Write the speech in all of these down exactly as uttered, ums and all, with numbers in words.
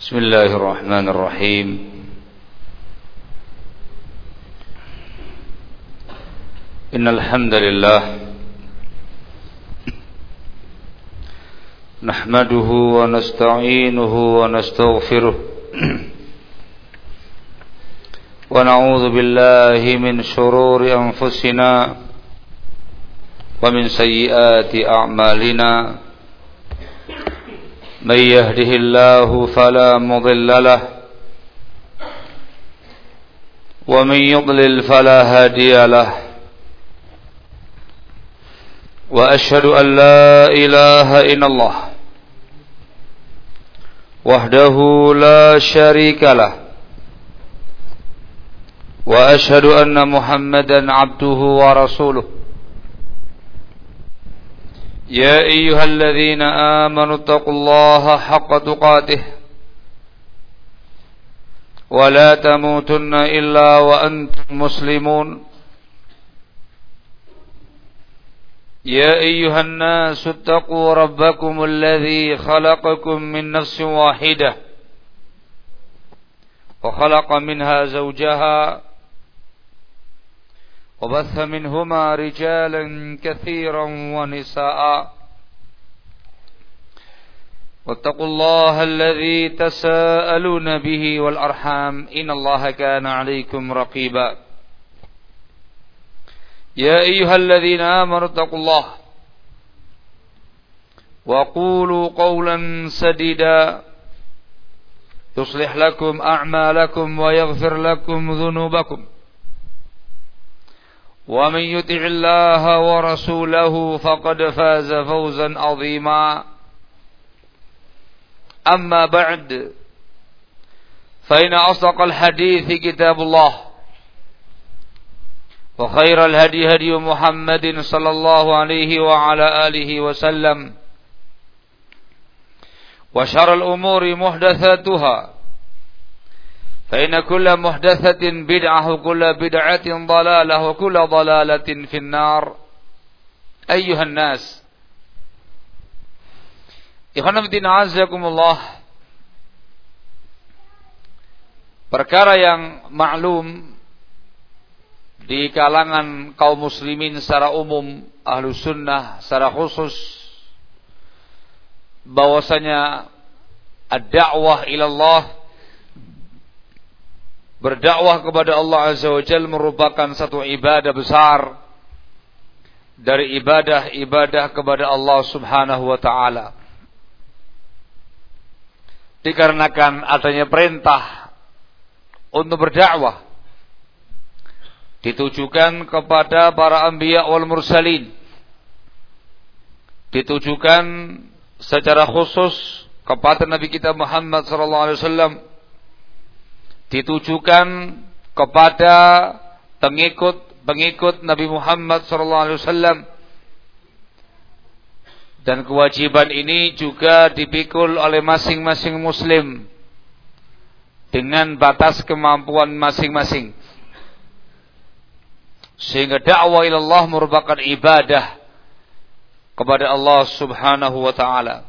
Bismillahirrahmanirrahim. Innal hamdalillah nahmaduhu wa nasta'inuhu wa nastaghfiruh wa na'udzu billahi min shururi anfusina wa min sayyiati a'malina. من يهده الله فلا مضل له ومن يضلل فلا هادي له وأشهد أن لا إله إلا الله وحده لا شريك له وأشهد أن محمدا عبده ورسوله. يا أيها الذين آمنوا اتقوا الله حق تقاته ولا تموتن إلا وأنتم مسلمون. يا أيها الناس اتقوا ربكم الذي خلقكم من نفس واحدة وخلق منها زوجها وبث منهما رجالا كثيرا ونساء واتقوا الله الذي تساءلون به والأرحام إن الله كان عليكم رقيبا. يا أيها الذين آمنوا اتقوا الله وقولوا قولا سديدا يصلح لكم أعمالكم ويغفر لكم ذنوبكم ومن يطع الله ورسوله فقد فاز فوزا عظيما. أما بعد فإن أصدق الحديث كتاب الله وخير الهدي هدي محمد صلى الله عليه وعلى آله وسلم وشر الأمور محدثاتها فإن كل محدثة بدعة وكل بدعة ضلالة وكل ضلالة في النار. أيها الناس ikhwan fillah azakumullah, perkara yang maklum di kalangan kaum muslimin secara umum, ahlu sunnah secara khusus, bahwasanya ad-da'wah ilallah, berdakwah kepada Allah Azza wa Jalla, merupakan satu ibadah besar dari ibadah-ibadah kepada Allah Subhanahu wa ta'ala. Dikarenakan adanya perintah untuk berdakwah ditujukan kepada para anbiya wal mursalin, ditujukan secara khusus kepada Nabi kita Muhammad sallallahu alaihi wasallam, ditujukan kepada pengikut-pengikut Nabi Muhammad sallallahu alaihi wasallam, dan kewajiban ini juga dipikul oleh masing-masing muslim dengan batas kemampuan masing-masing, sehingga dakwah ilallah merupakan ibadah kepada Allah Subhanahu wa ta'ala.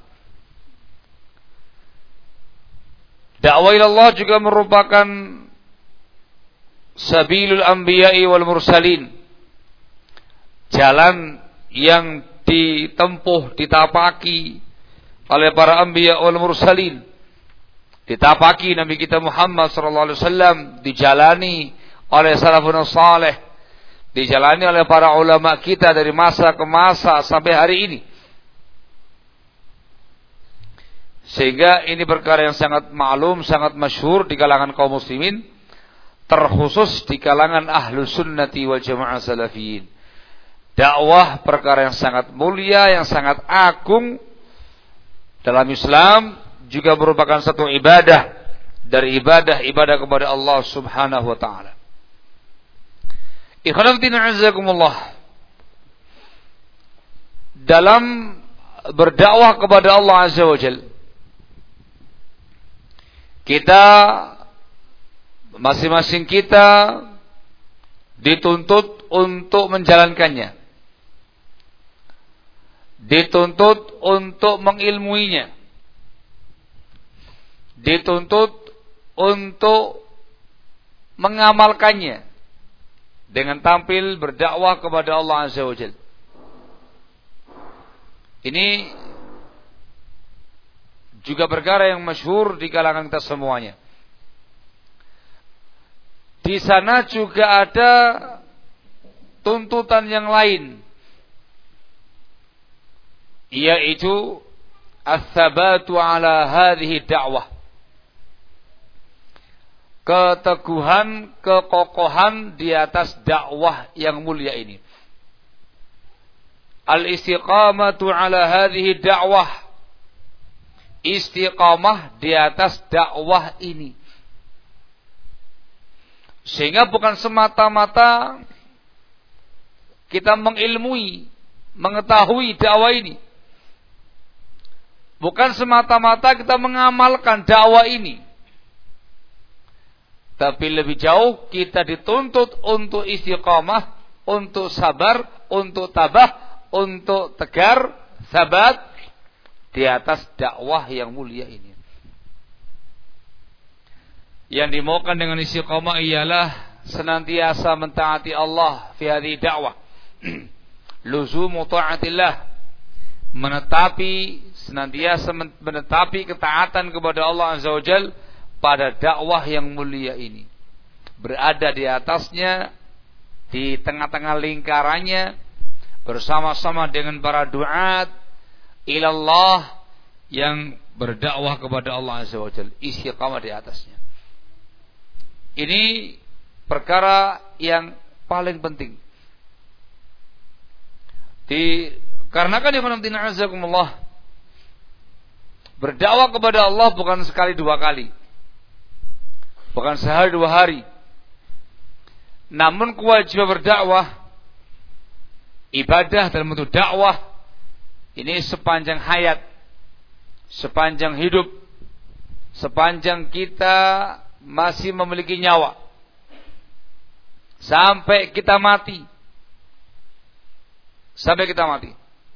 Dakwah ilallah juga merupakan sabilul anbiya'i wal mursalin, jalan yang ditempuh, ditapaki oleh para anbiya wal mursalin, ditapaki Nabi kita Muhammad sallallahu alaihi wasallam, dijalani oleh salafun salih, dijalani oleh para ulama kita dari masa ke masa sampai hari ini. Sehingga ini perkara yang sangat maklum, sangat masyhur di kalangan kaum muslimin, terkhusus di kalangan ahlu sunnati wal jamaah salafiyin. Dakwah perkara yang sangat mulia, yang sangat agung dalam Islam, juga merupakan satu ibadah dari ibadah-ibadah kepada Allah Subhanahu wa ta'ala. Ikhwan fillah azakumullah, dalam berdakwah kepada Allah Azza wa Jalla, kita, masing-masing kita dituntut untuk menjalankannya, dituntut untuk mengilmuinya, dituntut untuk mengamalkannya dengan tampil berdakwah kepada Allah Azza wa Jalla. Ini juga perkara yang masyhur di kalangan kita semuanya. Di sana juga ada tuntutan yang lain, yaitu ats-tsabatu ala hadhihi da'wah. Keteguhan, kekokohan di atas dakwah yang mulia ini. Al-istiqamatu ala hadhihi da'wah. Istiqamah di atas dakwah ini. Sehingga bukan semata-mata kita mengilmui, mengetahui dakwah ini. Bukan semata-mata kita mengamalkan dakwah ini. Tapi lebih jauh kita dituntut untuk istiqamah, untuk sabar, untuk tabah, untuk tegar, sabat di atas dakwah yang mulia ini. Yang dimaukan dengan istiqamah ialah senantiasa mentaati Allah fi hadhihi dakwah. Luzumu ta'atillah, menetapi senantiasa menetapi ketaatan kepada Allah Azza wa Jalla pada dakwah yang mulia ini. Berada di atasnya, di tengah-tengah lingkarannya, bersama-sama dengan para duat ilallah yang berdakwah kepada Allah Azza wa Jalla, istiqamah di atasnya. Ini perkara yang paling penting. Dikarenakan yang menamtina azakumullah, berdakwah kepada Allah bukan sekali dua kali, bukan sehari dua hari. Namun kewajiban berdakwah, ibadah dalam bentuk dakwah ini sepanjang hayat, sepanjang hidup, sepanjang kita masih memiliki nyawa, sampai kita mati, sampai kita mati.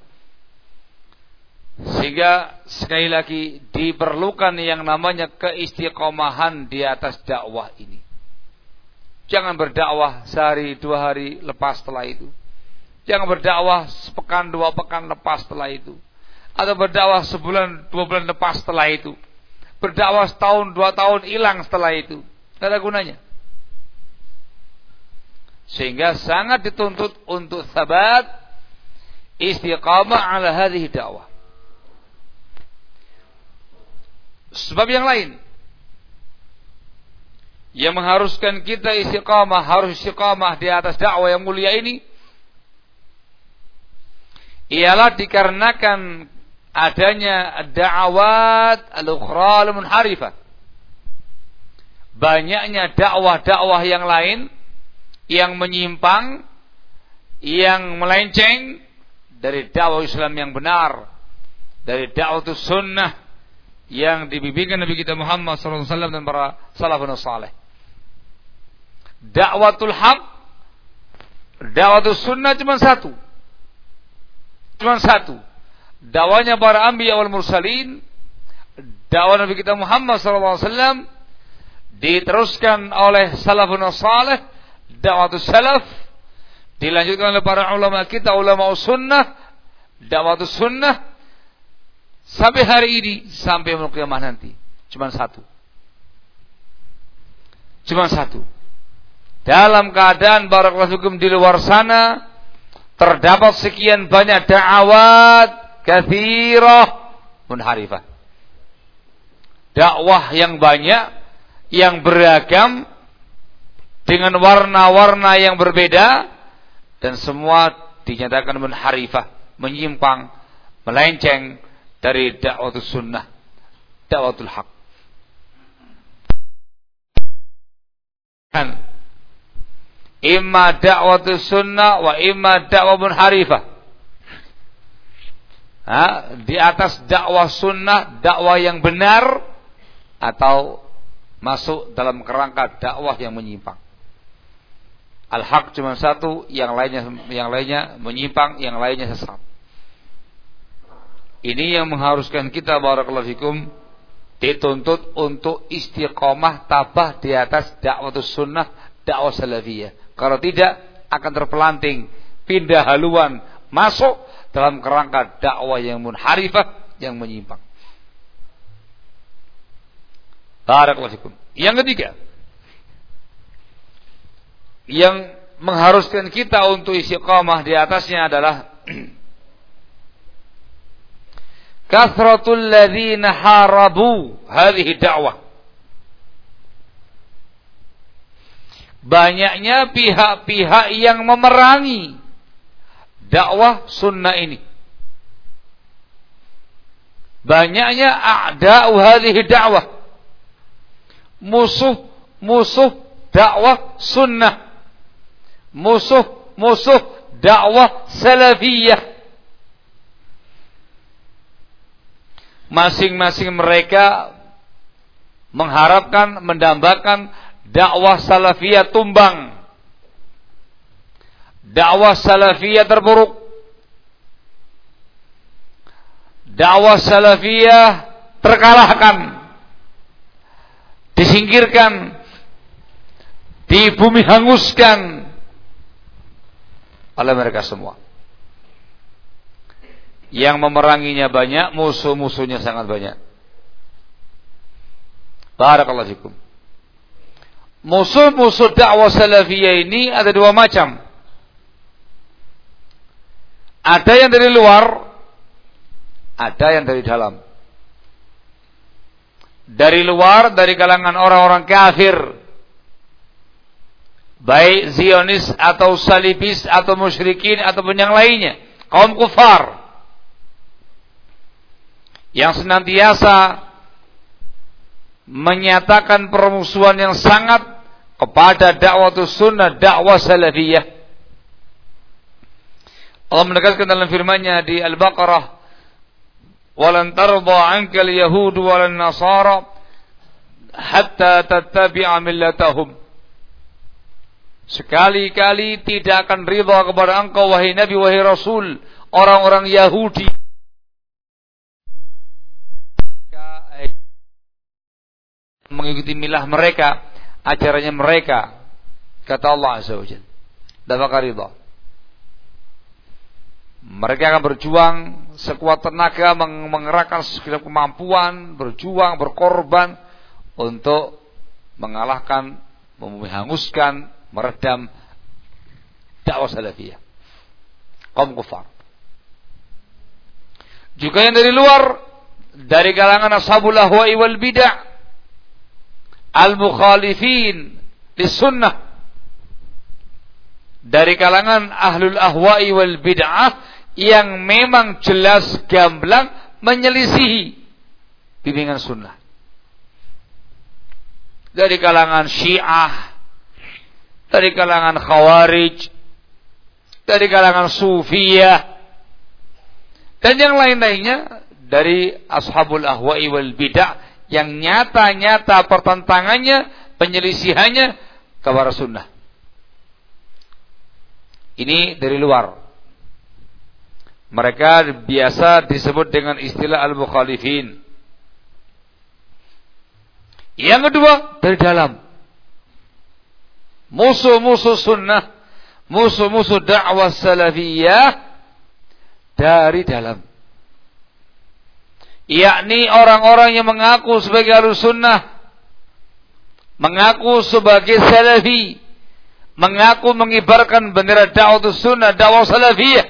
Sehingga sekali lagi diperlukan yang namanya keistiqomahan di atas dakwah ini. Jangan berdakwah sehari dua hari lepas setelah itu. Jangan berdakwah sepekan dua pekan lepas setelah itu. Atau berdakwah sebulan dua bulan lepas setelah itu. Berdakwah setahun dua tahun hilang setelah itu. Tidak ada gunanya. Sehingga sangat dituntut untuk sabat, istiqamah ala hadhihi dakwah. Sebab yang lain yang mengharuskan kita istiqamah, harus istiqamah di atas dakwah yang mulia ini, ialah dikarenakan adanya da'awat al-ukhra al-munharifah. Banyaknya dakwah-dakwah yang lain yang menyimpang, yang melenceng dari dakwah Islam yang benar, dari dakwah sunnah yang dibimbingkan Nabi kita Muhammad sallallahu alaihi wasallam dan para salafun saleh. Dakwatul haq, dakwatul sunnah cuma satu, cuma satu. Dakwanya para anbiya wal mursalin, dakwah Nabi kita Muhammad sallallahu alaihi wasallam diteruskan oleh salafun saleh, dakwatul salaf dilanjutkan oleh para ulama kita, ulama sunnah, dakwatul sunnah sampai hari ini, sampai yaumul qiyamah nanti. Cuma satu. Cuma satu. Dalam keadaan barakallahu fikum di luar sana terdapat sekian banyak da'awat katsirah munharifah. Dakwah yang banyak, yang beragam, dengan warna-warna yang berbeda, dan semua dinyatakan munharifah, menyimpang, melenceng dari dakwatul sunnah, dakwatul haq. Kan imma dakwatul sunnah wa imma dakwah munharifah. Ha, di atas dakwah sunnah, dakwah yang benar, atau masuk dalam kerangka dakwah yang menyimpang. Al-haq cuma satu, yang lainnya yang lainnya menyimpang, yang lainnya sesat. Ini yang mengharuskan kita barakallahu fikum dituntut untuk istiqomah tabah di atas dakwah sunnah, dakwah salafiyah. Kalau tidak akan terpelanting, pindah haluan, masuk dalam kerangka dakwah yang munharifah, yang menyimpang. Barakallahu fikum. Yang ketiga, yang mengharuskan kita untuk istiqamah di atasnya adalah kasratul ladzina harabu hadhihi da'wah. Banyaknya pihak-pihak yang memerangi dakwah sunnah ini. Banyaknya a'da'u hadhihi da'wah. Musuh-musuh dakwah sunnah. Musuh-musuh dakwah salafiyah. Masing-masing mereka mengharapkan, mendambakan dakwah salafiyah tumbang, dakwah salafiyah terpuruk, dakwah salafiyah terkalahkan, disingkirkan, di bumi hanguskan oleh mereka semua. Yang memeranginya banyak, musuh-musuhnya sangat banyak. Barakallahu fikum. Musuh-musuh dakwah salafiyah ini ada dua macam. Ada yang dari luar, ada yang dari dalam. Dari luar, dari kalangan orang-orang kafir, baik Zionis atau Salibis atau musyrikin ataupun yang lainnya, kaum kufar yang senantiasa menyatakan permusuhan yang sangat kepada dakwah sunnah, dakwah salafiyah. Allah menegaskan dalam firman-Nya di Al-Baqarah, "Walan tarda 'anka al-yahud walan nasara hatta tattabi'a millatahum." Sekali-kali tidak akan ridha kepada engkau wahai Nabi, wahai Rasul, orang-orang Yahudi mengikuti milah mereka, ajarannya mereka, kata Allah Azza wa Jalla, dan bakal ridha. Mereka akan berjuang sekuat tenaga, mengerahkan segala kemampuan, berjuang, berkorban untuk mengalahkan, menghanguskan, meredam dakwah salafiyah kaum kufar. Juga yang dari luar, dari kalangan ashabul ahwa'i wal bid'ah, al-mukhalifin lis-sunnah, dari kalangan ahlul ahwa'i wal bid'ah yang memang jelas gamblang menyelisihi bimbingan sunnah. Dari kalangan Syiah, dari kalangan Khawarij, dari kalangan Sufiyah, dan yang lain-lainnya dari ashabul ahwa'i wal bid'ah yang nyata-nyata pertentangannya, penyelisihannya kepada sunnah. Ini dari luar. Mereka biasa disebut dengan istilah al-mukhalifin. Yang kedua, dari dalam. Musuh-musuh sunnah, musuh-musuh dakwah salafiyah dari dalam. Yakni orang-orang yang mengaku sebagai ahlus sunnah, mengaku sebagai salafi, mengaku mengibarkan bendera dakwah sunnah, dakwah salafiyah.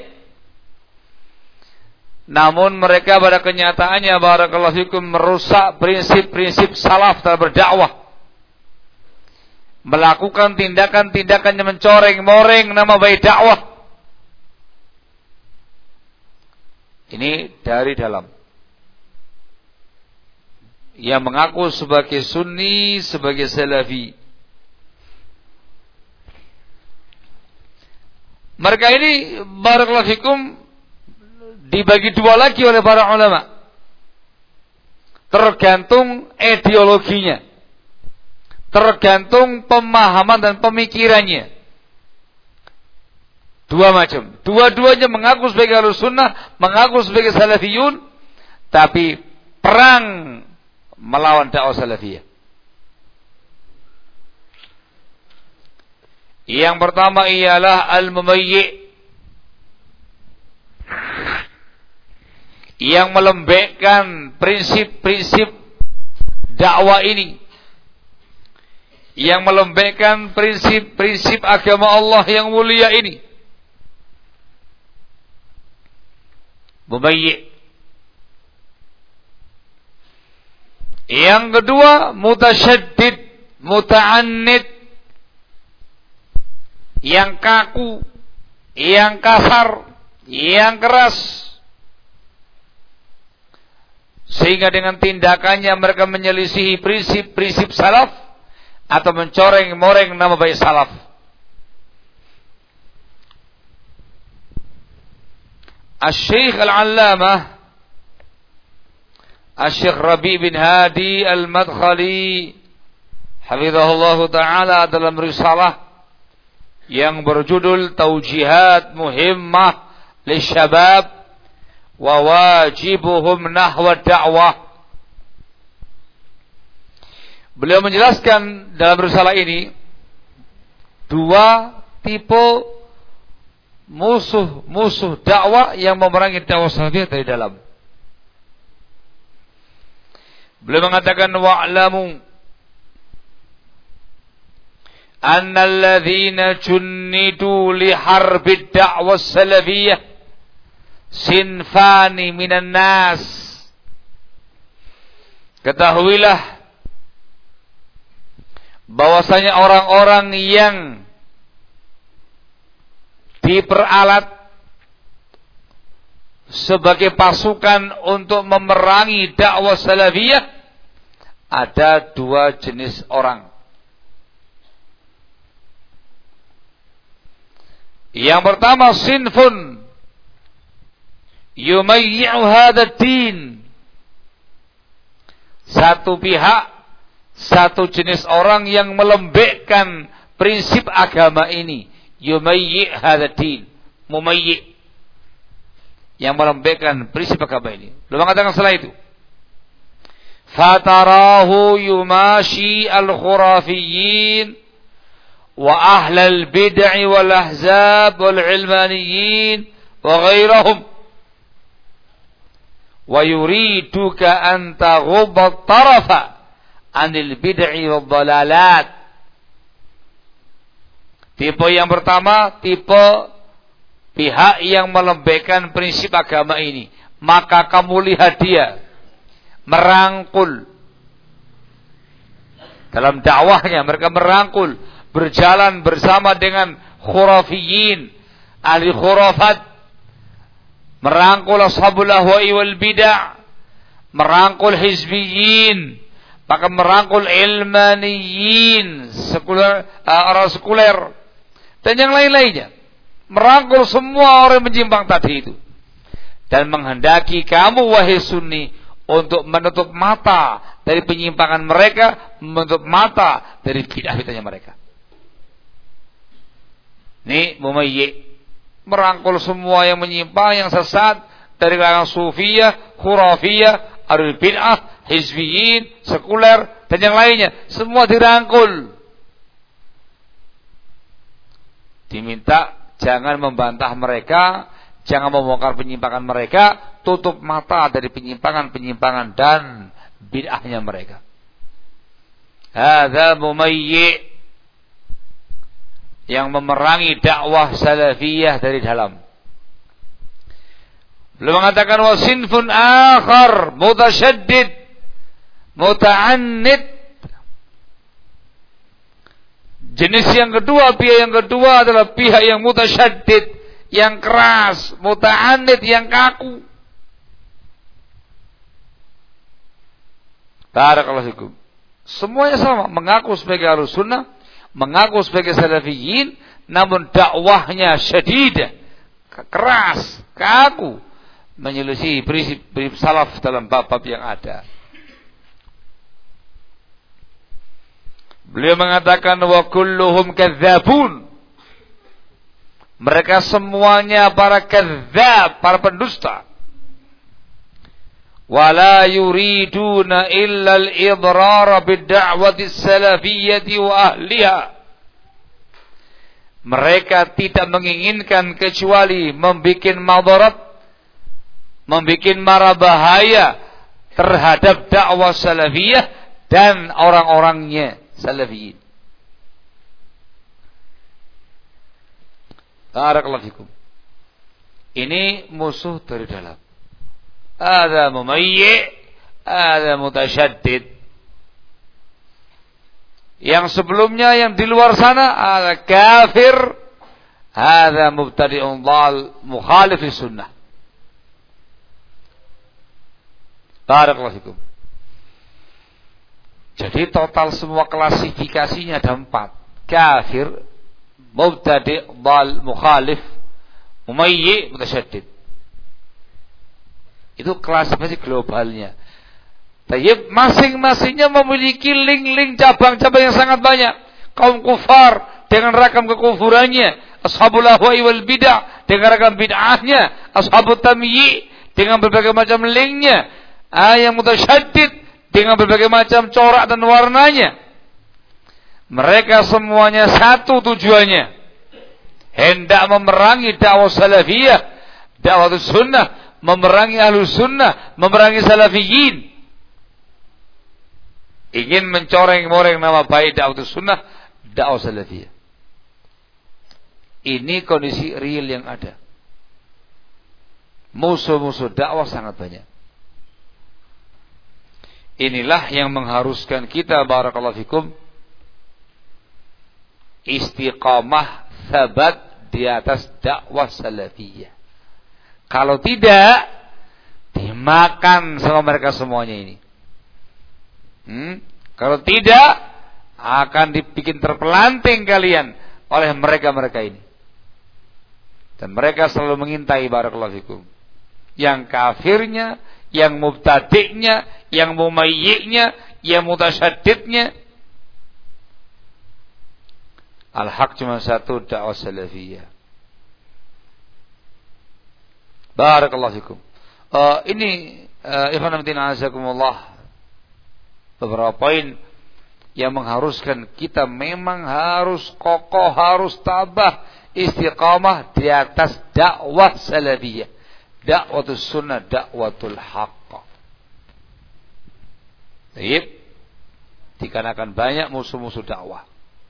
Namun mereka pada kenyataannya, barakallahu fikum, merusak prinsip-prinsip salaf dalam berdakwah. Melakukan tindakan-tindakan yang mencoreng-moreng nama baik dakwah. Ini dari dalam. Yang mengaku sebagai sunni, sebagai salafi. Mereka ini, barakallahu fikum, dibagi dua lagi oleh para ulama. Tergantung ideologinya, tergantung pemahaman dan pemikirannya. Dua macam. Dua-duanya mengaku sebagai ahlus sunnah, mengaku sebagai salafiyun, tapi perang melawan dakwah salafiyah. Yang pertama ialah al-mumayyi', yang melembekkan prinsip-prinsip dakwah ini, yang melembekkan prinsip-prinsip agama Allah yang mulia ini. Mumayyi'. Yang kedua mutasyaddid, muta'annid, yang kaku, yang kasar, yang keras, sehingga dengan tindakannya mereka menyelisihi prinsip-prinsip salaf atau mencoreng-moreng nama baik salaf. Asy-Syaikh Al-Allamah Asy-Syaikh Rabi' bin Hadi Al-Madkhali hafizahullah taala dalam risalah yang berjudul Taujihat Muhimmah Lisyabab wa Wajibuhum Nahwa Da'wah, beliau menjelaskan dalam risalah ini dua tipe musuh-musuh dakwah yang memerangi dakwah salafiyah dari dalam. Beliau mengatakan wa'lamu anna alladhina junnidu li harbi da'wah salafiyah sinfani minan nas. Ketahuilah bahwasanya orang-orang yang diperalat sebagai pasukan untuk memerangi dakwah salafiyah, ada dua jenis orang. Yang pertama, sinfun yumayyi'u hadzal din. Satu pihak, satu jenis orang yang melembekkan prinsip agama ini. Yumayyi' hadzal din, mumayyi', yang melembekkan prinsip agama ini. Belum mengatakan setelah itu, fatarahu yumashi al-khurafiyyin wa ahlal bid'i wal ahzab wal ilmaniyyin wa ghairahum wa yuriduka an taghubba tarafa anil bid'i wal dhalalat. Tipe yang pertama, tipe pihak yang melembekkan prinsip agama ini. Maka kamu lihat dia merangkul dalam dakwahnya, mereka merangkul, berjalan bersama dengan khurafiyin, ahli khurafat, merangkul ashabul ahwa'i wal bid'ah, merangkul hizbiyin, maka merangkul ilmaniyin, sekuler, uh, orang sekuler, dan yang lain-lainnya, merangkul semua orang menyimpang tadi itu, dan menghendaki kamu wahai sunni untuk menutup mata dari penyimpangan mereka, menutup mata dari bid'ah-bid'ahnya mereka. Ini mumayyi', merangkul semua yang menyimpang, yang sesat dari kalangan sufiyah, khurafiyah, ahlul bid'ah, hizbiyin, sekuler, dan yang lainnya, semua dirangkul. Diminta jangan membantah mereka, jangan membongkar penyimpangan mereka, tutup mata dari penyimpangan-penyimpangan dan bid'ahnya mereka. Hadza mumayyi', yang memerangi dakwah salafiyah dari dalam. Belum mengatakan wa sinfun akhar mutasyaddid muta'annid. Jenis yang kedua, pihak yang kedua adalah pihak yang mutasyaddid, yang keras, muta'annid, yang kaku. Barakallahu fikum. Semuanya sama, mengaku sebagai Ahlus Sunnah, mengaku sebagai salafiyin, namun dakwahnya syadidah, keras, kaku, menyelisih prinsip-prinsip salaf dalam bab-bab yang ada. Beliau mengatakan wa kulluhum kadzabun. Mereka semuanya para kadzab, para pendusta. wala yuriduna illa al-idrar bid-da'wati as-salafiyyati wa ahliha. Mereka tidak menginginkan kecuali membikin madarat, membikin mara bahaya terhadap dakwah salafiyah dan orang-orangnya salafiyin. Barakallahu fikum. Ini musuh dari dalam. Ada mumayyi', ada mutasyaddid. Yang sebelumnya yang di luar sana ada kafir, ada mubtadi'un dhal mukhalif sunnah. Barakallahu fikum. Jadi total semua klasifikasinya ada empat. Kafir, mubtadi', dhal, mukhalif, mumayyi', mutasyaddid. Itu klasifikasi globalnya. Tayyib, masing-masingnya memiliki link-link cabang-cabang yang sangat banyak. Kaum kufar dengan ragam kekufurannya, ashabul ahwa'i wal bid'ah dengan ragam bid'ahnya, ashabut tamyi' dengan berbagai macam linknya, yang mutasyaddid dengan berbagai macam corak dan warnanya. Mereka semuanya satu tujuannya, hendak memerangi dakwah salafiyah, dakwah sunnah, memerangi ahlus sunnah, memerangi salafiyin. Ingin mencoreng-moreng nama baik dakwah sunnah, dakwah salafiyah. Ini kondisi real yang ada. Musuh-musuh dakwah sangat banyak. Inilah yang mengharuskan kita, barakallahu fikum, istiqamah, sabat di atas dakwah salafiyah. Kalau tidak, dimakan sama mereka semuanya ini. Hmm? Kalau tidak, akan dibikin terpelanting kalian oleh mereka-mereka ini. Dan mereka selalu mengintai, barakallahu fikum, yang kafirnya, yang mubtadi'nya, yang mumayyi'nya, yang mutasyaddidnya. Al-haq cuma satu, dakwah salafiyah. Barakallahu fikum. Uh, ini uh, ikhwan fillah azakumullah, beberapa poin yang mengharuskan kita memang harus kokoh, harus tabah, istiqamah di atas dakwah salafiyah, dakwatul sunnah, dakwatul haqq. Baik, dikarenakan banyak musuh-musuh dakwah.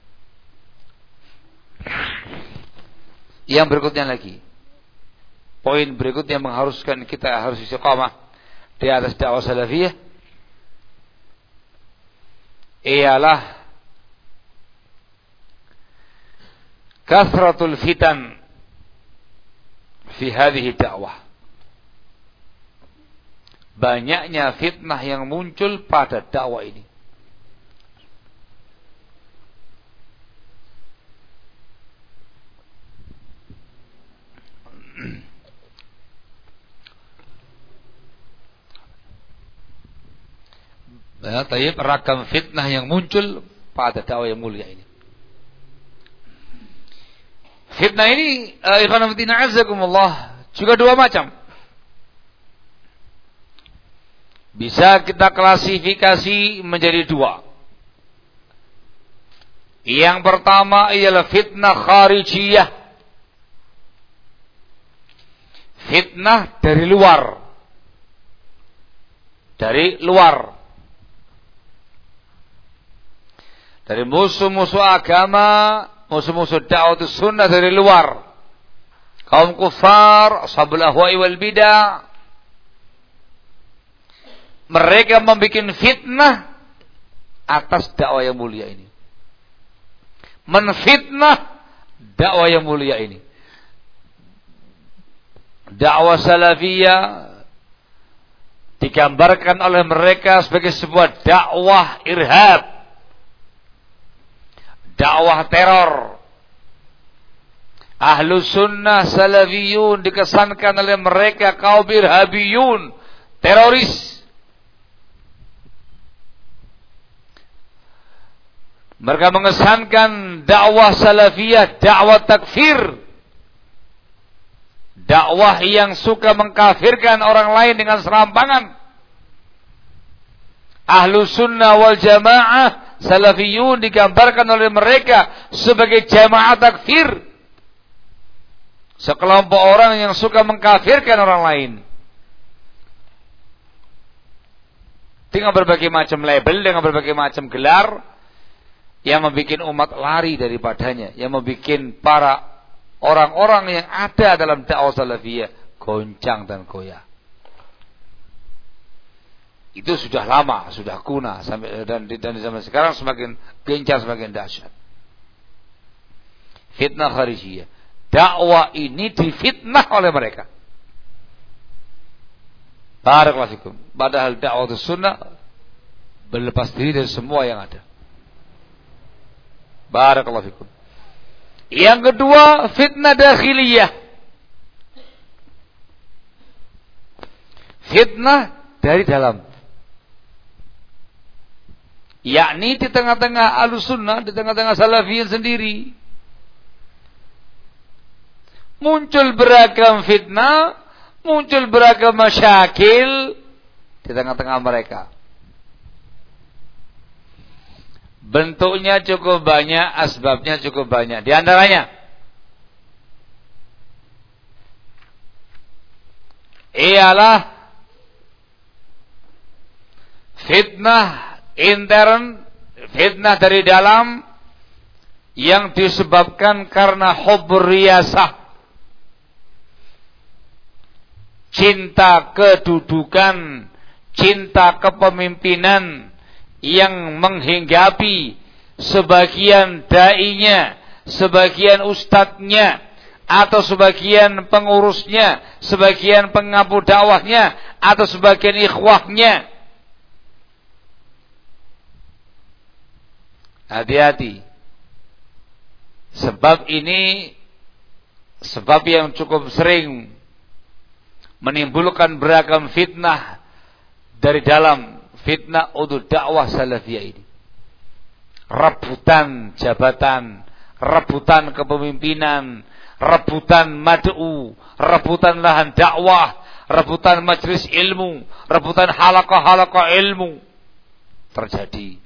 Yang berikutnya lagi, poin berikutnya yang mengharuskan kita harus istiqamah di atas dakwah salafiyah ialah kathratul fitan fi hadhihi dakwah. Banyaknya fitnah yang muncul pada dakwah ini. Ya, tayyib, ragam fitnah yang muncul pada dakwah yang mulia ini. Fitnah ini, ikhwan fillah azakumullah, juga dua macam. Bisa kita klasifikasi menjadi dua. Yang pertama ialah fitnah kharijiyah. Fitnah dari luar. Dari luar. Dari musuh-musuh agama, musuh-musuh dakwah sunnah dari luar. Kaum kufar, ashabul ahwa'i wal bid'ah. Mereka membuat fitnah atas dakwah yang mulia ini. Menfitnah dakwah yang mulia ini. Dakwah salafiyah digambarkan oleh mereka sebagai sebuah dakwah irhab, dakwah teror. Ahlus sunnah salafiyun dikesankan oleh mereka kaum irhabiyun, teroris. Mereka mengesankan dakwah salafiyah, dakwah takfir, dakwah yang suka mengkafirkan orang lain dengan serampangan. Ahlu sunnah wal jamaah salafiyun digambarkan oleh mereka sebagai jamaah takfir. Sekelompok orang yang suka mengkafirkan orang lain. Dengan berbagai macam label, dengan berbagai macam gelar yang membuat umat lari daripadanya, yang membuat para orang-orang yang ada dalam dakwah salafiyah goncang dan goyah. Itu sudah lama, sudah kuna sampai dan di zaman sekarang semakin gencar, semakin dahsyat. Fitnah kharijiyah. Dakwah ini difitnah oleh mereka. Barakallahu fikum. Padahal dakwah sunnah berlepas diri dari semua yang ada. Barakallahu fikum. Yang kedua, fitnah dakhiliyah. Fitnah dari dalam. Yakni di tengah-tengah Ahlussunnah, di tengah-tengah Salafiyin sendiri. Muncul beragam fitnah, muncul beragam masyakil di tengah-tengah mereka. Bentuknya cukup banyak, asbabnya cukup banyak. Di antaranya ialah fitnah intern, fitnah dari dalam yang disebabkan karena hubbur riyasah, cinta kedudukan, cinta kepemimpinan yang menghinggapi sebagian dai-nya, sebagian ustadznya, atau sebagian pengurusnya, sebagian pengampu dakwahnya, atau sebagian ikhwahnya. Hati-hati. Sebab ini sebab yang cukup sering menimbulkan beragam fitnah dari dalam fitnah untuk dakwah salafiyah ini. Rebutan jabatan, rebutan kepemimpinan, rebutan mad'u, rebutan lahan dakwah, rebutan majelis ilmu, rebutan halaqah-halaqah ilmu terjadi.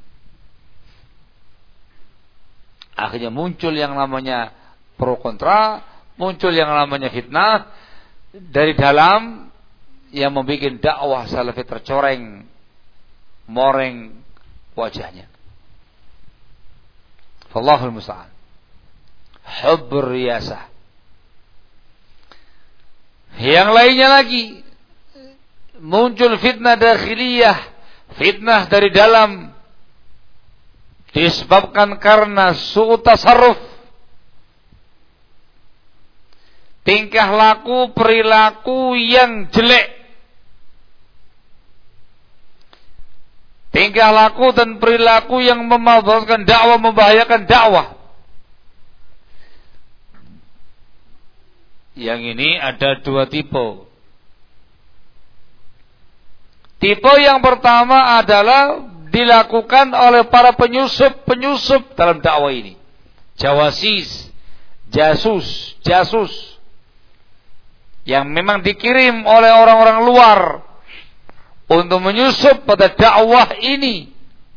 Akhirnya muncul yang namanya pro kontra, muncul yang namanya fitnah dari dalam yang membuat dakwah salafi tercoreng, moreng wajahnya. Wallahul musta'an. Hubbur riyasah. Yang lainnya lagi muncul fitnah dakhiliyah, fitnah dari dalam, disebabkan karena su'u tasarruf, tingkah laku perilaku yang jelek, tingkah laku dan perilaku yang membahayakan dakwah, membahayakan dakwah. Yang ini ada dua tipe. Tipe yang pertama adalah dilakukan oleh para penyusup-penyusup dalam dakwah ini. Jawasis, jasus, jasus yang memang dikirim oleh orang-orang luar untuk menyusup pada dakwah ini.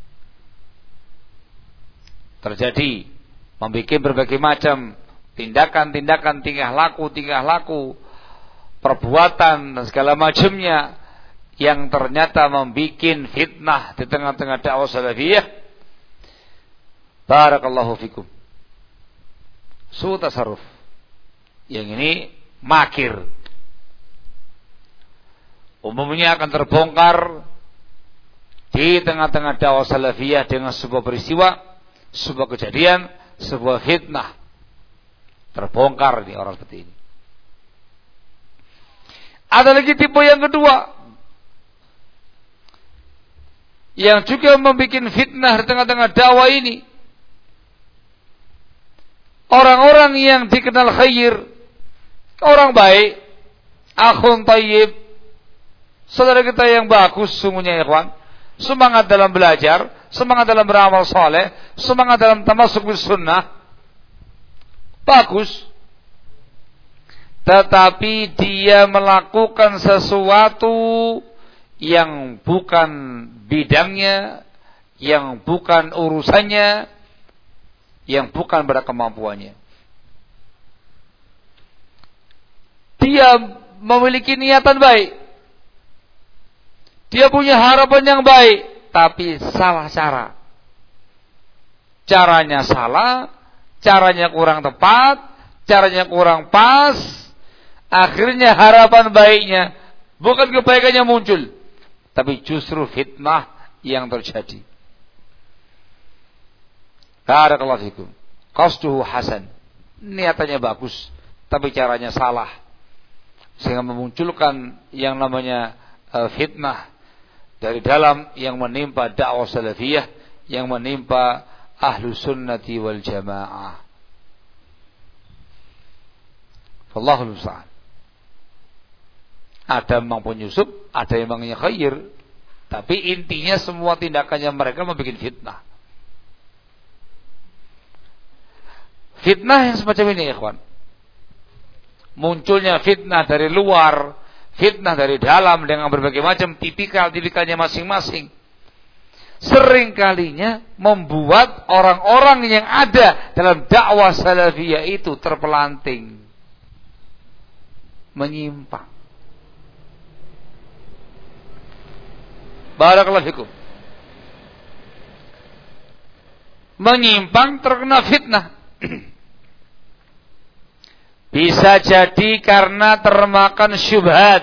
Terjadi membuat berbagai macam tindakan-tindakan, tingkah laku, tingkah laku, perbuatan dan segala macamnya yang ternyata membuat fitnah di tengah-tengah dakwah salafiyah. Barakallahu fikum. Su tasarruf. Yang ini makir. Umumnya akan terbongkar di tengah-tengah dakwah salafiyah dengan sebuah peristiwa, sebuah kejadian, sebuah fitnah. Terbongkar nih orang seperti ini. Ada lagi tipe yang kedua, yang juga membuat fitnah di tengah-tengah dakwah ini. Orang-orang yang dikenal khair, orang baik, akhun tayyib, saudara kita yang bagus sungguhnya ikhwan, semangat dalam belajar, semangat dalam beramal saleh, semangat dalam tamasuk bis sunnah, bagus. Tetapi dia melakukan sesuatu yang bukan bidangnya, yang bukan urusannya, yang bukan pada kemampuannya. Dia memiliki niatan baik, dia punya harapan yang baik, tapi salah cara. Caranya salah, caranya kurang tepat, caranya kurang pas. Akhirnya harapan baiknya, bukan kebaikannya muncul, tapi justru fitnah yang terjadi. Barakallahu fikum. Qasduhu hasan. Niatannya bagus, tapi caranya salah. Sehingga memunculkan yang namanya uh, fitnah dari dalam yang menimpa dakwah salafiyah, yang menimpa ahlu sunnati wal jamaah. Wallahul musta'an. Ada memang penyusup, ada yang memangnya khair, tapi intinya semua tindakannya mereka membuat fitnah. Fitnah yang semacam ini, ikhwan. Munculnya fitnah dari luar, fitnah dari dalam dengan berbagai macam tipikal-tipikalnya masing-masing. Seringkalinya membuat orang-orang yang ada dalam dakwah salafiyah itu terpelanting, menyimpang. Barakallahu fikum. Menyimpang terkena fitnah. Bisa jadi karena termakan syubhat.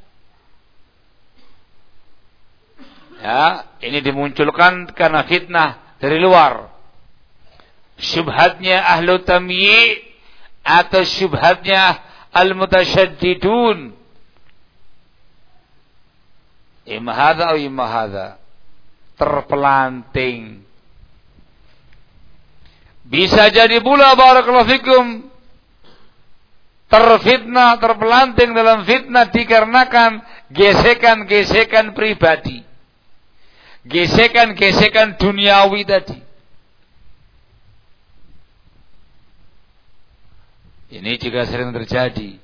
Ya, ini dimunculkan karena fitnah dari luar. Syubhatnya ahlu tamyi' atau syubhatnya al-mutasyaddidun. Imma hadza atau imma hadza. Terpelanting. Bisa jadi pula barakallahu fikum terfitnah, terpelanting dalam fitnah dikarenakan gesekan-gesekan pribadi, gesekan-gesekan duniawi tadi. Ini juga sering terjadi.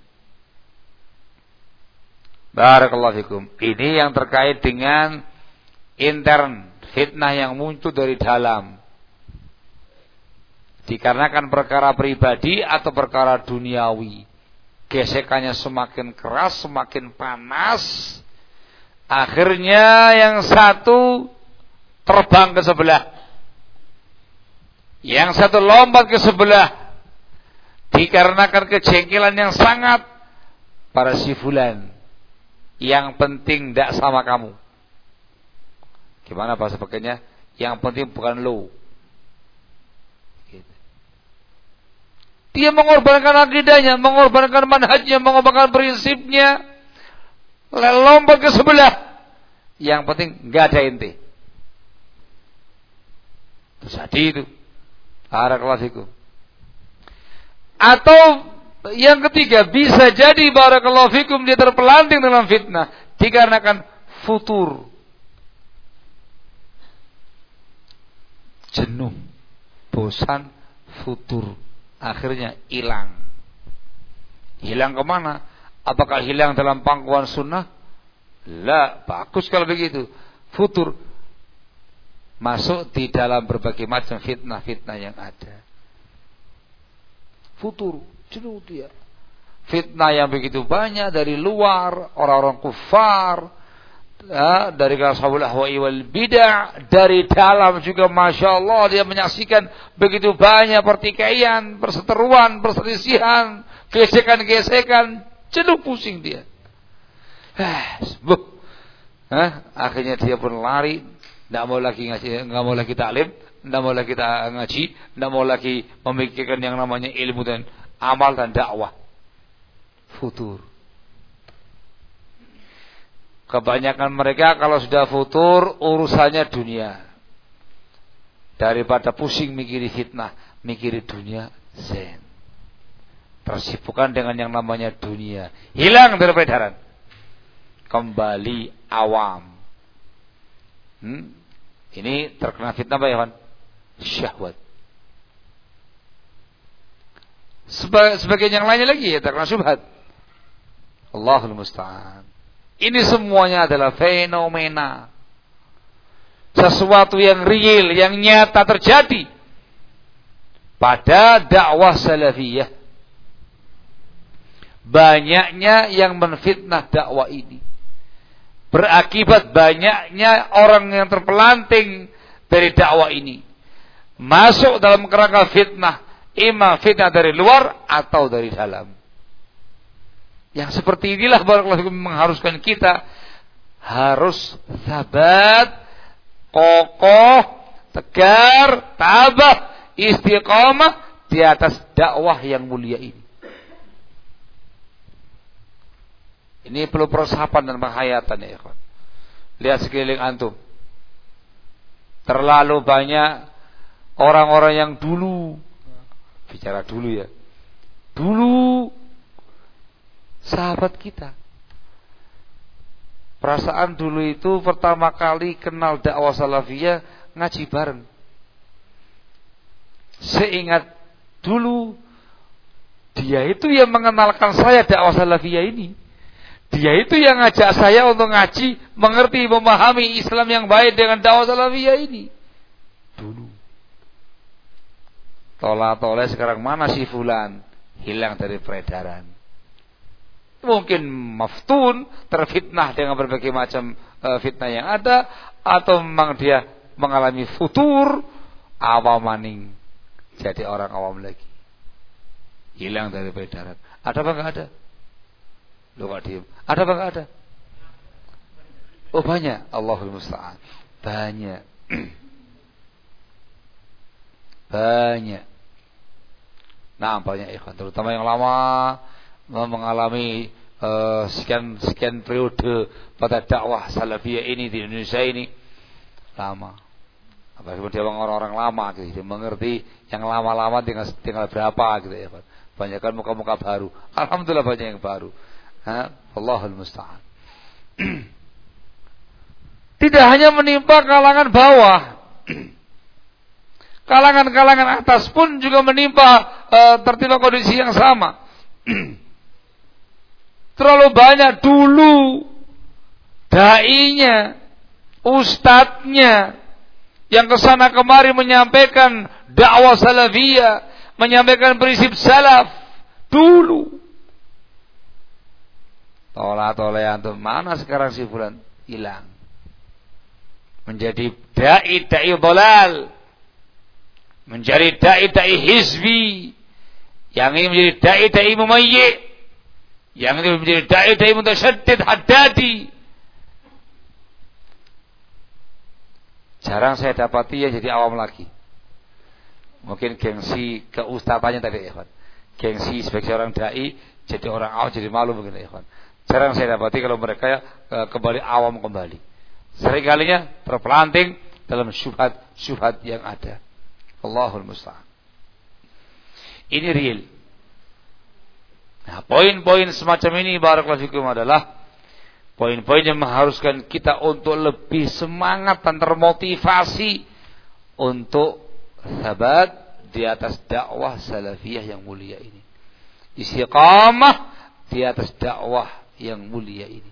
Barakallahu fikum. Ini yang terkait dengan intern, fitnah yang muncul dari dalam, dikarenakan perkara pribadi atau perkara duniawi. Gesekannya semakin keras, semakin panas. Akhirnya yang satu terbang ke sebelah, yang satu lompat ke sebelah, dikarenakan kejengkelan yang sangat pada si fulan. Yang penting tidak sama kamu. Gimana bahasa pakainya? Yang penting bukan lo. Gitu. Dia mengorbankan akidahnya, mengorbankan manhajnya, mengorbankan prinsipnya, lompat ke sebelah. Yang penting nggak ada ente. Terjadi itu. Barakallahu fikum. Atau yang ketiga, bisa jadi barakallahu fikum dia terpelanting dalam fitnah dikarenakan futur, jenuh, bosan, futur, akhirnya hilang. Hilang kemana? Apakah hilang dalam pangkuan sunnah? La, bagus kalau begitu. Futur, masuk di dalam berbagai macam fitnah-fitnah yang ada. Futur, jenuh dia. Fitnah yang begitu banyak dari luar, orang-orang kufar, ya, dari ashabul ahwa'i wal bid'ah, dari dalam juga masya Allah dia menyaksikan begitu banyak pertikaian, perseteruan, perselisihan, gesekan-gesekan, jenuh pusing dia. Hah, akhirnya dia pun lari, tidak mau lagi ngaji, nggak mau lagi taklim, tidak mau lagi kita ngaji, tidak mau lagi memikirkan yang namanya ilmu dan amal dan dakwah. Futur. Kebanyakan mereka kalau sudah futur urusannya dunia. Daripada pusing mikiri fitnah, mikiri dunia, zen. Tersibukkan dengan yang namanya dunia, hilang dari peredaran. Kembali awam. Hmm? Ini terkena fitnah apa ya, Pak? Syahwat. Sebagai, sebagian yang lainnya lagi ya terkena syubhat. Allahul musta'an. Ini semuanya adalah fenomena. Sesuatu yang real, yang nyata terjadi pada dakwah salafiyah. Banyaknya yang menfitnah dakwah ini. Berakibat banyaknya orang yang terpelanting dari dakwah ini. Masuk dalam kerangka fitnah. Imam fitnah dari luar atau dari dalam. Yang seperti inilah barakallahu mengharuskan kita harus sabat, kokoh, tegar, tabah, istiqamah di atas dakwah yang mulia ini. Ini perlu peresapan dan penghayatan ya ikhwan. Lihat sekeliling antum. Terlalu banyak orang-orang yang dulu, bicara dulu ya, dulu sahabat kita. Perasaan dulu itu pertama kali kenal dakwah salafiyah ngaji bareng. Seingat dulu dia itu yang mengenalkan saya dakwah salafiyah ini. Dia itu yang ngajak saya untuk ngaji, mengerti, memahami Islam yang baik dengan dakwah salafiyah ini. Dulu. Tola-tole sekarang mana si fulan? Hilang dari peredaran. Mungkin maftun, terfitnah dengan berbagai macam uh, fitnah yang ada, atau memang dia mengalami futur, awam maning, jadi orang awam lagi, hilang dari peredaran. Ada apa enggak ada? Lu kok diem? Ada apa enggak ada? Oh banyak, Allahul musta'an. Banyak. Banyak. Nah, banyak ikhwan, terutama yang lama mengalami uh, sekian sekian periode pada dakwah salafiyah ini di Indonesia ini lama. Apalagi dia orang-orang lama gitu, dia mengerti yang lama-lama tinggal tinggal berapa gitu ya, Pak. Banyak kan muka-muka baru. Alhamdulillah banyak yang baru. Ha, Allahul musta'an. Tidak hanya menimpa kalangan bawah. Kalangan-kalangan atas pun juga menimpa uh, tertimpa kondisi yang sama. Terlalu banyak dulu dai-nya, ustadznya yang kesana kemari menyampaikan dakwah salafiyah, menyampaikan prinsip salaf dulu. Tola-tole antum mana sekarang si fulan? Hilang. Menjadi dai-dai dhalal. Menjadi dai-dai hizbi. Yang ini menjadi dai-dai mumayyi'. Yang ini menjadi dai-dai mutasyaddid haddadi. Jarang saya dapati yang jadi awam lagi. Mungkin gengsi keustatannya tadi ya, gengsi sebagai seorang dai jadi orang awam, jadi malu mungkin ya, jarang saya dapati kalau mereka uh, kembali awam kembali. Seringkalinya terpelanting dalam syubhat-syubhat yang ada. Allahul musta'an. Ini real. Nah, poin-poin semacam ini barakallahu fikum adalah poin-poin yang mengharuskan kita untuk lebih semangat dan termotivasi untuk sabat di atas dakwah salafiyah yang mulia ini. Istiqamah di atas dakwah yang mulia ini.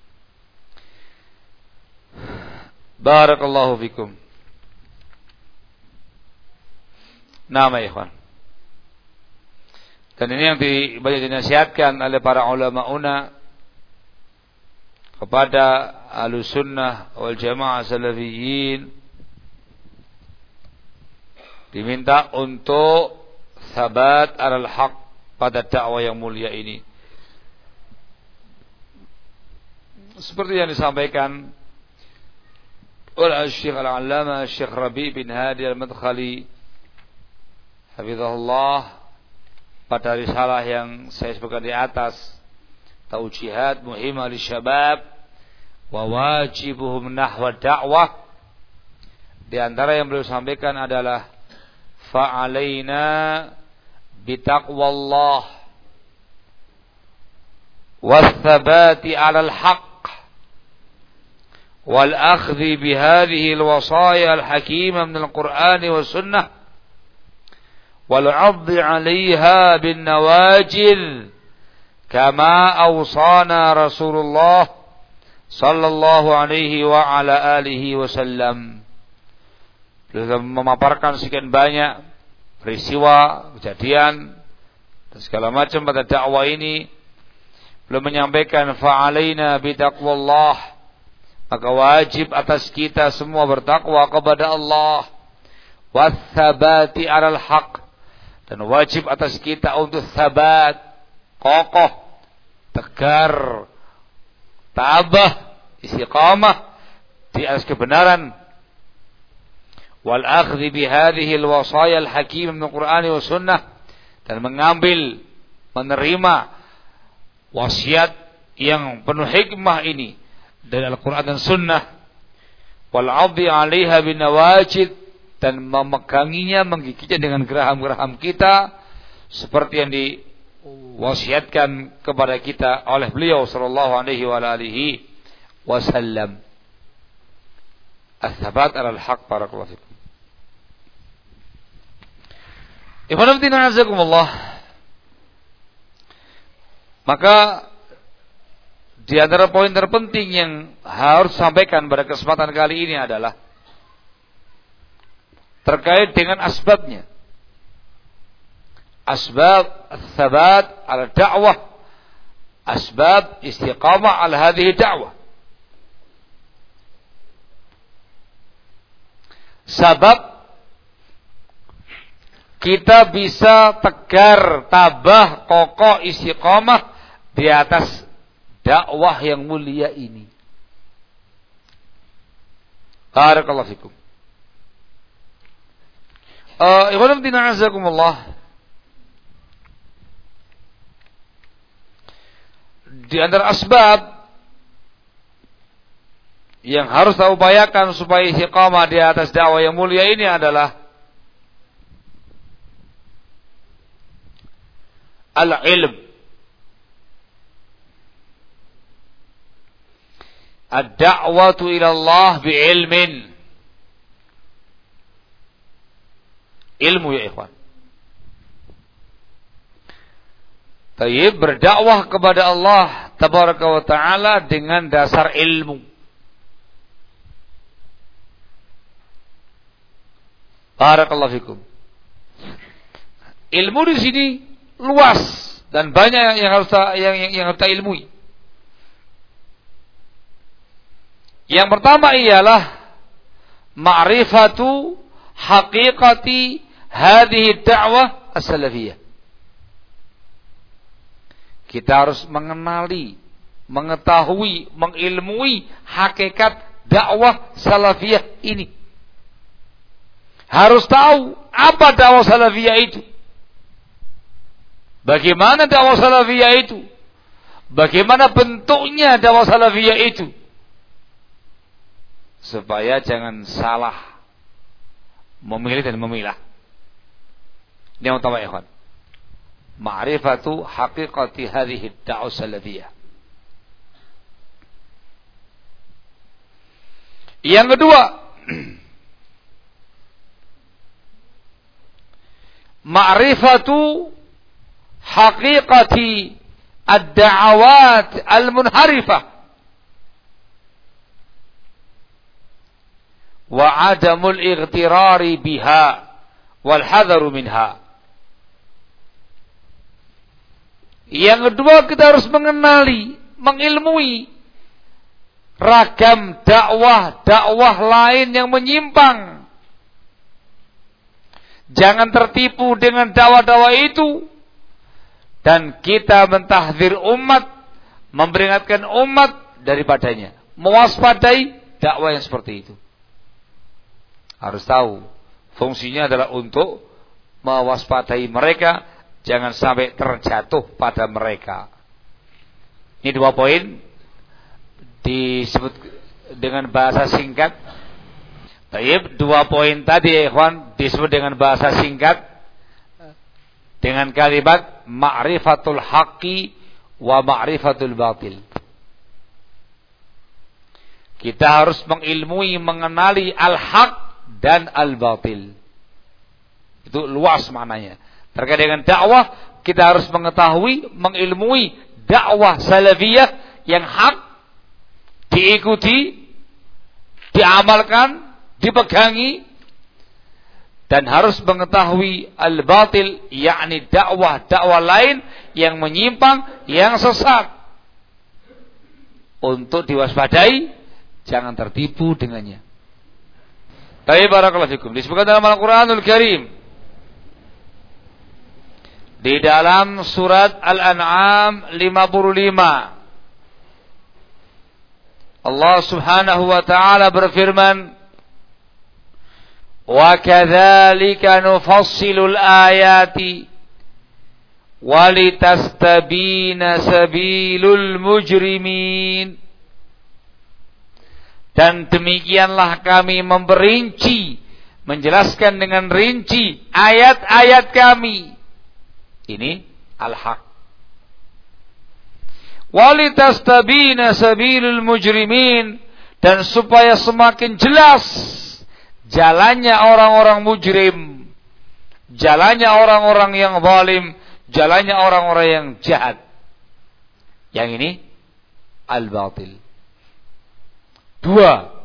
Barakallahu fikum. Nama ikhwan. Dan ini yang di, banyak dinasihatkan oleh para ulama-una kepada Ahlus Sunnah wal Jamaah Salafiyin. Diminta untuk sabat alal haq pada dakwah yang mulia ini. Seperti yang disampaikan oleh Syekh Al-Allamah Syekh Rabi' bin Hadi Al-Madkhali hafizahullah pada risalah yang saya sebutkan di atas, Taujihat Muhimah li Syabab wa Wajibuhum Nahwa Da'wah. Di antara yang beliau sampaikan adalah fa'alaina bitaqwallah wath-thabati 'alal haqq wal akhdhi bihadhihi al-wasaya al-hakimah min al-Qur'an wa sunnah wal 'addi 'alayha bin nawajidh kama awsana Rasulullah sallallahu alaihi wa ala alihi wasallam. Beliau memaparkan sekian banyak peristiwa, kejadian dan segala macam pada dakwah ini. Beliau menyampaikan fa'alaina bitaqwallah, maka wajib atas kita semua bertakwa kepada Allah, watsabati 'alal haq, dan wajib atas kita untuk sabat, kokoh, tegar, tabah, istiqamah di atas kebenaran, wal akhdhi bi hadhihi al wasaya al hakim min al-Qur'an wa sunnah, dan mengambil, menerima wasiat yang penuh hikmah ini dari Al-Quran dan Sunnah, wal 'adhi 'alaiha bin nawajid, dan memeganginya, menggigitnya dengan geraham-geraham kita seperti yang diwasiatkan kepada kita oleh beliau sallallahu alaihi wa alihi wasallam. Ats-tsabat 'alal haqq. Barakallahu fikum. Ikhwan fillah azakumullah. Maka di antara poin terpenting yang harus disampaikan pada kesempatan kali ini adalah terkait dengan asbabnya. Asbab ats-tsabat 'ala da'wah, asbab istiqamah 'ala hadhihi da'wah. Sebab kita bisa tegar, tabah, kokoh, istiqamah di atas dakwah yang mulia ini. Barakallahu fikum. Eh, ikhwan fillah azakumullah. Di antara asbab yang harus kita upayakan supaya istiqamah di atas dakwah yang mulia ini adalah al-ilm. Ad-da'watu ila Allah bi'ilmin. Ilmu ya ikhwan. Tayyib, berdakwah kepada Allah tabaraka wa ta'ala dengan dasar ilmu. Barakallahu fikum. Ilmu di sini luas dan banyak yang harus yang yang, yang harus kita ilmui. Yang pertama ialah ma'rifatu haqiqati hadhihi da'wah as-salafiyah. Kita harus mengenali, mengetahui, mengilmui hakikat dakwah salafiyah ini. Harus tahu apa dakwah salafiyah itu. Bagaimana dakwah salafiyah itu? Bagaimana bentuknya dakwah salafiyah itu? Supaya jangan salah memilih dan memilah. Ini yang utama ikhwan. Ma'rifatu haqiqati hadhihi ad-da'wah salafiyah. Yang kedua, ma'rifatu haqiqati ad-da'awat al-munharifah wa adamul ightirari biha wal hadaru minha. Yang kedua, kita harus mengenali, mengilmui ragam dakwah-dakwah lain yang menyimpang. Jangan tertipu dengan dakwah-dakwah itu. Dan kita mentahdzir umat, memperingatkan umat daripadanya. Mewaspadai dakwah yang seperti itu. Harus tahu, fungsinya adalah untuk mewaspadai mereka, jangan sampai terjatuh pada mereka. Ini dua poin disebut dengan bahasa singkat. Taib, dua poin tadi ya ikhwan disebut dengan bahasa singkat dengan kalimat ma'rifatul haqqi wa ma'rifatul batil. Kita harus mengilmui, mengenali al-haq dan al-batil. Itu luas maknanya. Terkait dengan dakwah, kita harus mengetahui, mengilmui dakwah salafiyah yang hak diikuti, diamalkan, dipegangi, dan harus mengetahui al-batil, yakni dakwah-dakwah lain yang menyimpang, yang sesat, untuk diwaspadai, jangan tertipu dengannya. Baik, barakallahu fikum. Disebutkan dalam Al-Qur'anul Karim di dalam surat Al-An'am lima puluh lima, Allah Subhanahu wa ta'ala berfirman, "Wa kadzalika nufassilul ayati walitastabina sabilul mujrimin." Dan demikianlah kami memperinci, menjelaskan dengan rinci ayat-ayat kami. Ini al-haq. Walitastabina sabilul mujrimin, dan supaya semakin jelas jalannya orang-orang mujrim, jalannya orang-orang yang zalim, jalannya orang-orang yang jahat. Yang ini al-batil. Dua,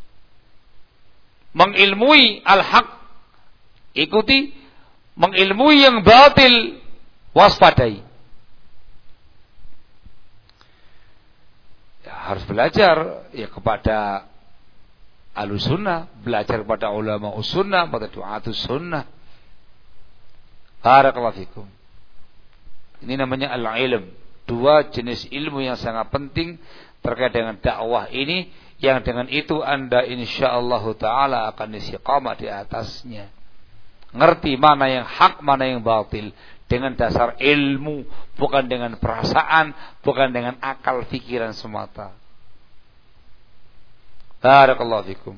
mengilmui al-haq, ikuti. Mengilmui yang batil, waspadai. Ya, harus belajar ya kepada ahlus sunnah, belajar kepada ulama sunnah, kepada du'atus sunnah. Barakallahu fikum. Ini namanya al-ilm. Dua jenis ilmu yang sangat penting terkait dengan dakwah ini, yang dengan itu Anda insyaallah ta'ala akan istiqamah di atasnya. Ngerti mana yang hak, mana yang batil, dengan dasar ilmu, bukan dengan perasaan, bukan dengan akal fikiran semata. Barakallahu fikum.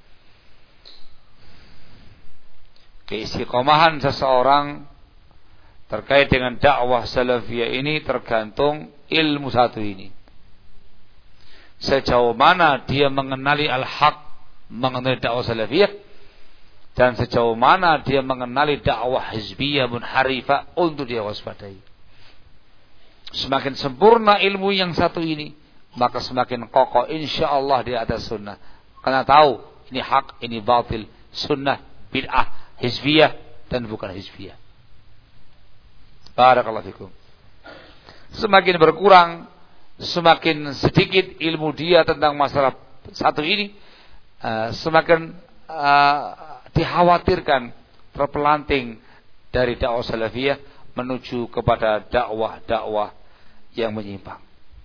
Keistiqomahan seseorang terkait dengan dakwah salafiyah ini tergantung ilmu satu ini. Sejauh mana dia mengenali al-haq, mengenali dakwah salafiyah, dan sejauh mana dia mengenali dakwah hizbiyah munharifah, untuk dia waspadai. Semakin sempurna ilmu yang satu ini, maka semakin kokoh insyaallah di atas sunnah. Karena tahu ini hak, ini batil, sunnah, bid'ah, hizbiyah, dan bukan hizbiyah. Barakallahu fikum. Semakin berkurang, semakin sedikit ilmu dia tentang masalah satu ini, uh, semakin uh, dikhawatirkan terpelanting dari dakwah salafiyah menuju kepada dakwah-dakwah yang menyimpang.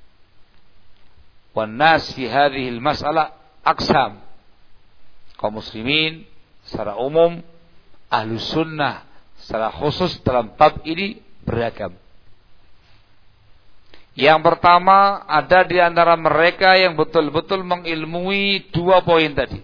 Wan nas fi hadhihi al-mas'alah aqsam. Kaum muslimin secara umum, ahlus sunnah secara khusus dalam bab ini beragam. Yang pertama, ada di antara mereka yang betul-betul mengilmui dua poin tadi.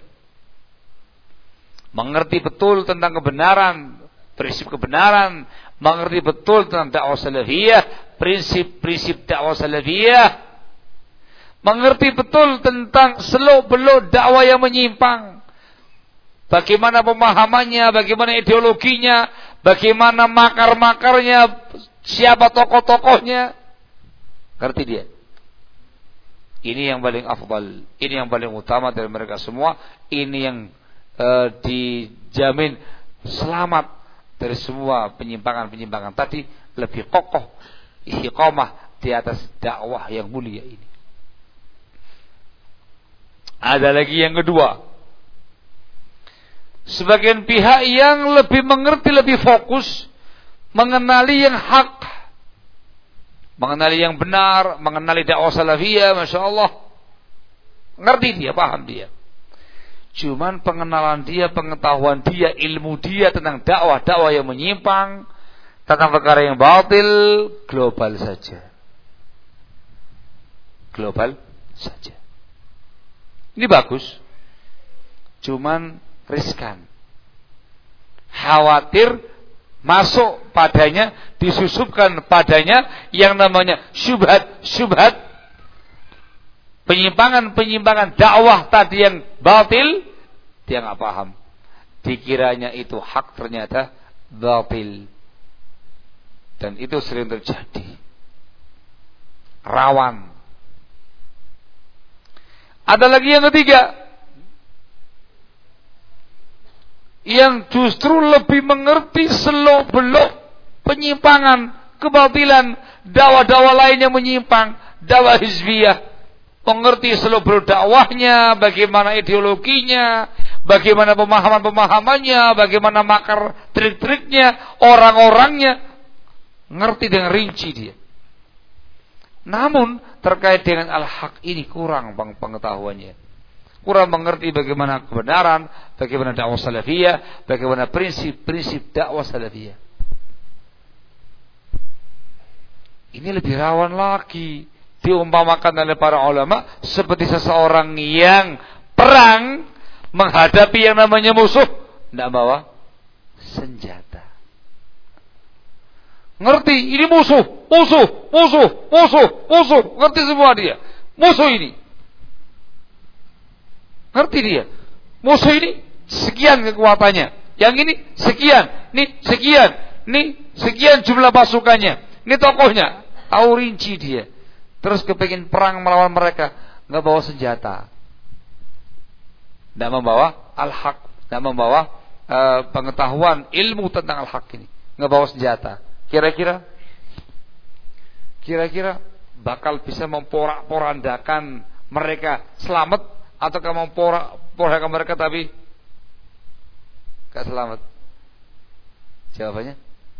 Mengerti betul tentang kebenaran, prinsip kebenaran, mengerti betul tentang dakwah salafiyah, prinsip-prinsip dakwah salafiyah, mengerti betul tentang seluk-beluk dakwah yang menyimpang, bagaimana pemahamannya, bagaimana ideologinya, bagaimana makar-makarnya, siapa tokoh-tokohnya. Ngerti dia. Ini yang paling afdal, ini yang paling utama dari mereka semua. Ini yang e, dijamin selamat dari semua penyimpangan-penyimpangan tadi, lebih kokoh istiqamah di atas dakwah yang mulia ini. Ada lagi yang kedua, sebagian pihak yang lebih mengerti, lebih fokus mengenali yang hak, mengenali yang benar, mengenali dakwah salafiyah, masya Allah, ngerti dia, paham dia. Cuman pengenalan dia, pengetahuan dia, ilmu dia tentang dakwah-dakwah yang menyimpang, tentang perkara yang batil, global saja. Global saja. Ini bagus, cuman riskan. Khawatir masuk padanya, disusupkan padanya yang namanya syubhat-syubhat, penyimpangan-penyimpangan dakwah tadi yang batil, dia nggak paham. Dikiranya itu hak, ternyata batil. Dan itu sering terjadi. Rawan. Ada lagi yang ketiga, yang justru lebih mengerti selok-belok penyimpangan, kebatilan, dakwah-dakwah lain yang menyimpang, dakwah hizbiyah, mengerti selok-belok dakwahnya, bagaimana ideologinya, bagaimana pemahaman-pemahamannya, bagaimana makar trik-triknya, orang-orangnya, ngerti dengan rinci dia. Namun terkait dengan al-haq ini kurang pengetahuannya, kurang mengerti bagaimana kebenaran, bagaimana dakwah salafiyah, bagaimana prinsip-prinsip dakwah salafiyah. Ini lebih rawan lagi diumpamakan oleh para ulama seperti seseorang yang perang menghadapi yang namanya musuh, tidak bawa senjata. Ngerti ini musuh, musuh, musuh, musuh, musuh, ngerti semua dia. Musuh ini, ngerti dia. Musuh ini sekian kekuatannya, yang ini sekian, ini sekian, ini sekian jumlah pasukannya, ini tokohnya, tahu rinci dia. Terus kepingin perang melawan mereka, nggak bawa senjata, tidak membawa al-haq, tidak membawa uh, pengetahuan ilmu tentang al-haq ini, nggak bawa senjata. Kira-kira, kira-kira bakal bisa memporak-porandakan mereka selamat, ataukah memporak-porandakan mereka tapi gak selamat? Jawabannya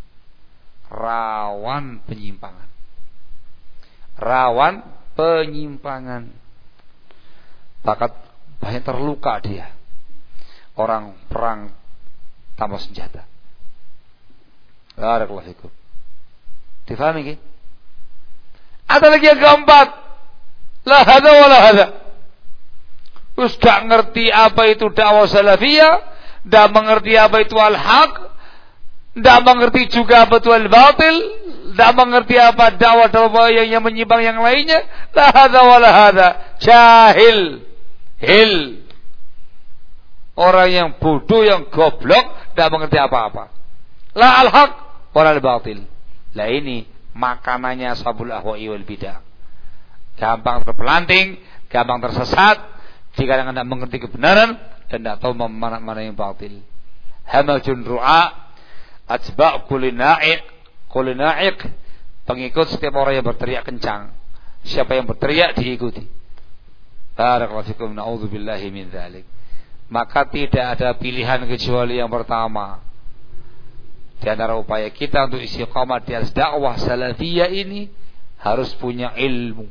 rawan penyimpangan. Rawan penyimpangan. Bakat banyak terluka dia. Orang perang tanpa senjata. Barakallahu fikum. Difahami ki? Ada lagi yang keempat. La hadza wa la hadza. Terus gak ngerti apa itu dakwah salafiyah, gak mengerti apa itu al-haq, gak mengerti juga apa itu al-batil, gak mengerti apa dakwah-dakwah yang, yang menyimpang yang lainnya. La hadza wa la hadza. Jahil. Hil. Orang yang bodoh, yang goblok, gak mengerti apa-apa. La al-haq wa la al-batil. Lah ini makanannya sabul ahwa'i wal bidah. Gampang terpelanting, gampang tersesat, jika tidak mengerti kebenaran dan tidak tahu mana mana yang batil. Hamajun ru'a, atba' kulina'iq, kulina'iq, pengikut setiap orang yang berteriak kencang. Siapa yang berteriak diikuti. Barakallahu fikum, na'udzubillahi min dzalik. Maka tidak ada pilihan kecuali yang pertama. Di antara upaya kita untuk istiqamah di atas dakwah salafiyah ini harus punya ilmu.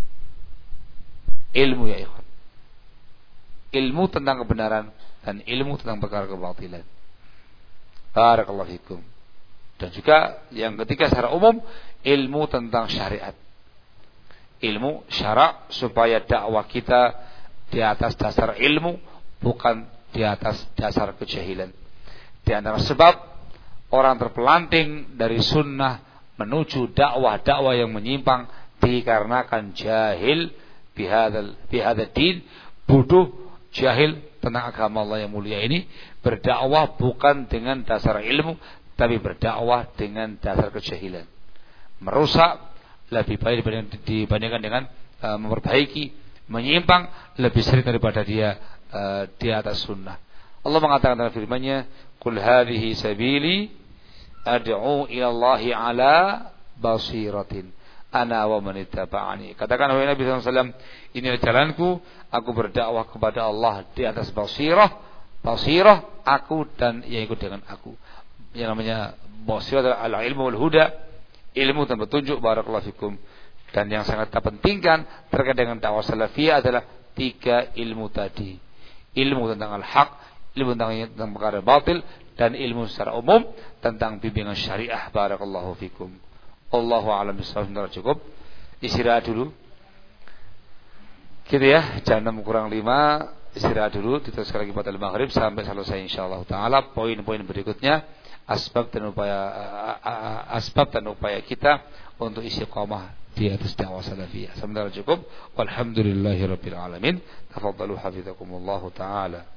Ilmu ya ikhwan. Ilmu tentang kebenaran dan ilmu tentang perkara kebatilan. Barakallahu fikum. Dan juga yang ketiga secara umum, ilmu tentang syariat. Ilmu syarak supaya dakwah kita di atas dasar ilmu, bukan di atas dasar kejahilan. Di antara sebab orang terpelanting dari sunnah menuju dakwah-dakwah yang menyimpang dikarenakan jahil bihadzal bihadzal din, bodoh, jahil tentang agama Allah yang mulia ini, berdakwah bukan dengan dasar ilmu tapi berdakwah dengan dasar kejahilan. Merusak lebih baik dibandingkan dengan uh, memperbaiki, menyimpang lebih sering daripada dia uh, di atas sunnah. Allah mengatakan dalam firman-Nya, "Qul hadhihi sabili ad'u ila Allahi ala basiratin ana wa man ittaba'ani." Katakan wahai Nabi sallallahu alaihi wasallam, inilah jalanku, aku berdakwah kepada Allah di atas basirah, basirah aku dan yang ikut dengan aku. Yang namanya basirah adalah al-ilmu wal huda, ilmu dan petunjuk. Barakallahu fikum. Dan yang sangat kita pentingkan terkait dengan dakwah salafiyah adalah tiga ilmu tadi. Ilmu tentang al-haq, ilmu tentang, tentang perkara batil, dan ilmu secara umum tentang bimbingan syariah. Barakallahu fikum. Allahu a'lam bishawab. Cukup istirahat dulu. Gitu ya, jam enam kurang lima istirahat dulu, diteruskan lagi pada maghrib sampai selesai insyaallah taala. Poin-poin berikutnya asbab dan upaya asbab dan upaya kita untuk istiqamah di atas dakwah salafiyah. Sementara cukup. Walhamdulillahirabbil alamin. Tafadhalu hafizakumullah taala.